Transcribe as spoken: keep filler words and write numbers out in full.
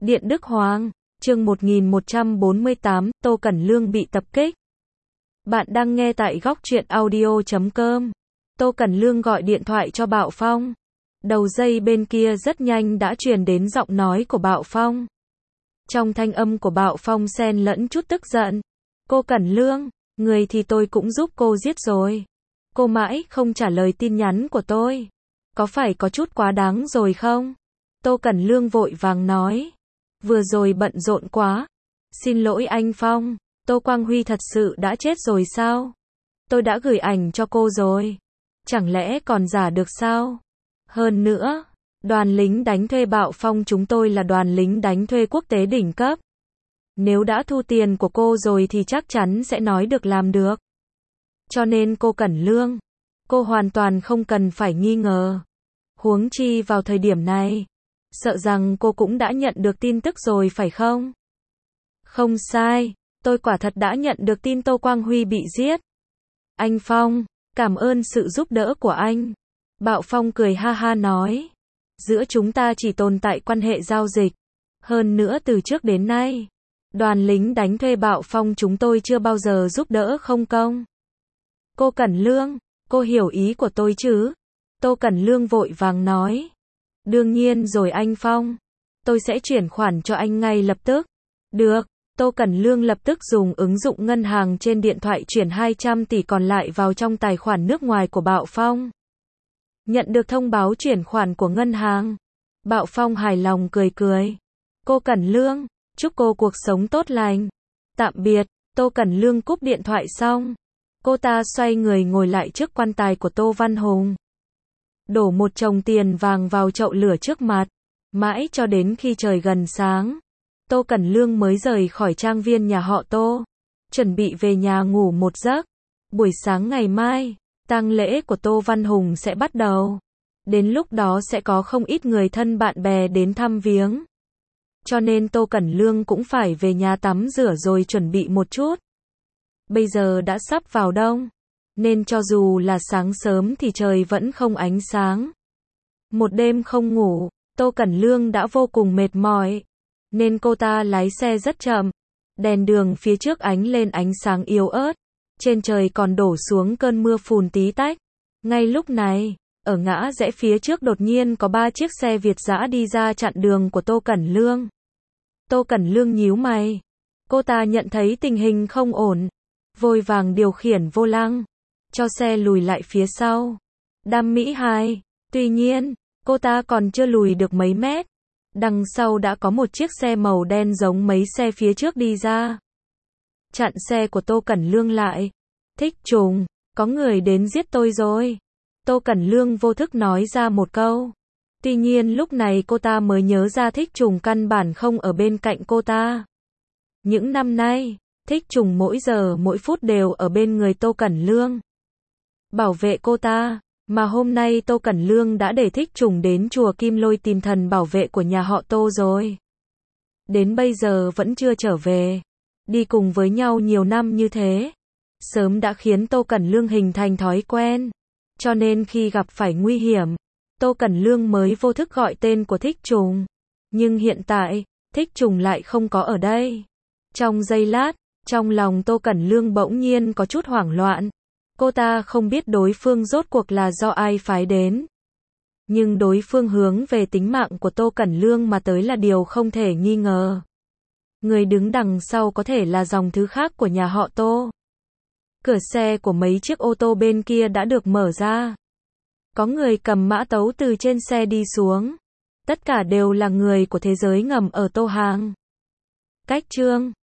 Điện Đức Hoàng, chương một nghìn một trăm bốn mươi tám, Tô Cẩn Lương bị tập kích. Bạn đang nghe tại góc truyện audio chấm com. Tô Cẩn Lương gọi điện thoại cho Bạo Phong. Đầu dây bên kia rất nhanh đã truyền đến giọng nói của Bạo Phong. Trong thanh âm của Bạo Phong xen lẫn chút tức giận. Cô Cẩn Lương, người thì tôi cũng giúp cô giết rồi. Cô mãi không trả lời tin nhắn của tôi. Có phải có chút quá đáng rồi không? Tô Cẩn Lương vội vàng nói. Vừa rồi bận rộn quá. Xin lỗi anh Phong, Tô Quang Huy thật sự đã chết rồi sao? Tôi đã gửi ảnh cho cô rồi. Chẳng lẽ còn giả được sao? Hơn nữa, đoàn lính đánh thuê Bạo Phong chúng tôi là đoàn lính đánh thuê quốc tế đỉnh cấp. Nếu đã thu tiền của cô rồi thì chắc chắn sẽ nói được làm được. Cho nên cô Cẩn Lương, cô hoàn toàn không cần phải nghi ngờ. Huống chi vào thời điểm này, sợ rằng cô cũng đã nhận được tin tức rồi phải không? Không sai, tôi quả thật đã nhận được tin Tô Quang Huy bị giết. Anh Phong, cảm ơn sự giúp đỡ của anh. Bạo Phong cười ha ha nói. Giữa chúng ta chỉ tồn tại quan hệ giao dịch. Hơn nữa từ trước đến nay, đoàn lính đánh thuê Bạo Phong chúng tôi chưa bao giờ giúp đỡ không công. Cô Cẩn Lương, cô hiểu ý của tôi chứ? Tô Cẩn Lương vội vàng nói. Đương nhiên rồi anh Phong. Tôi sẽ chuyển khoản cho anh ngay lập tức. Được. Tô Cẩn Lương lập tức dùng ứng dụng ngân hàng trên điện thoại chuyển hai trăm tỷ còn lại vào trong tài khoản nước ngoài của Bạo Phong. Nhận được thông báo chuyển khoản của ngân hàng, Bạo Phong hài lòng cười cười. Cô Cẩn Lương, chúc cô cuộc sống tốt lành. Tạm biệt. Tô Cẩn Lương cúp điện thoại xong, cô ta xoay người ngồi lại trước quan tài của Tô Văn Hùng. Đổ một chồng tiền vàng vào chậu lửa trước mặt, mãi cho đến khi trời gần sáng, Tô Cẩn Lương mới rời khỏi trang viên nhà họ Tô, chuẩn bị về nhà ngủ một giấc. Buổi sáng ngày mai, tang lễ của Tô Văn Hùng sẽ bắt đầu. Đến lúc đó sẽ có không ít người thân bạn bè đến thăm viếng. Cho nên Tô Cẩn Lương cũng phải về nhà tắm rửa rồi chuẩn bị một chút. Bây giờ đã sắp vào đông, nên cho dù là sáng sớm thì trời vẫn không ánh sáng. Một đêm không ngủ, Tô Cẩn Lương đã vô cùng mệt mỏi, nên cô ta lái xe rất chậm. Đèn đường phía trước ánh lên ánh sáng yếu ớt, trên trời còn đổ xuống cơn mưa phùn tí tách. Ngay lúc này, ở ngã rẽ phía trước đột nhiên có ba chiếc xe Việt dã đi ra chặn đường của Tô Cẩn Lương. Tô Cẩn Lương nhíu mày. Cô ta nhận thấy tình hình không ổn, vội vàng điều khiển vô lăng, cho xe lùi lại phía sau. Đam Mỹ hai. Tuy nhiên, cô ta còn chưa lùi được mấy mét, đằng sau đã có một chiếc xe màu đen giống mấy xe phía trước đi ra. Chặn xe của Tô Cẩn Lương lại. Thích Trùng, có người đến giết tôi rồi. Tô Cẩn Lương vô thức nói ra một câu. Tuy nhiên lúc này cô ta mới nhớ ra Thích Trùng căn bản không ở bên cạnh cô ta. Những năm nay, Thích Trùng mỗi giờ mỗi phút đều ở bên người Tô Cẩn Lương, bảo vệ cô ta. Mà hôm nay Tô Cẩn Lương đã để Thích Trùng đến chùa Kim Lôi tìm thần bảo vệ của nhà họ Tô rồi. Đến bây giờ vẫn chưa trở về. Đi cùng với nhau nhiều năm như thế, sớm đã khiến Tô Cẩn Lương hình thành thói quen. Cho nên khi gặp phải nguy hiểm, Tô Cẩn Lương mới vô thức gọi tên của Thích Trùng. Nhưng hiện tại, Thích Trùng lại không có ở đây. Trong giây lát, trong lòng Tô Cẩn Lương bỗng nhiên có chút hoảng loạn. Cô ta không biết đối phương rốt cuộc là do ai phái đến. Nhưng đối phương hướng về tính mạng của Tô Cẩn Lương mà tới là điều không thể nghi ngờ. Người đứng đằng sau có thể là dòng thứ khác của nhà họ Tô. Cửa xe của mấy chiếc ô tô bên kia đã được mở ra. Có người cầm mã tấu từ trên xe đi xuống. Tất cả đều là người của thế giới ngầm ở Tô Hàng. Cách chương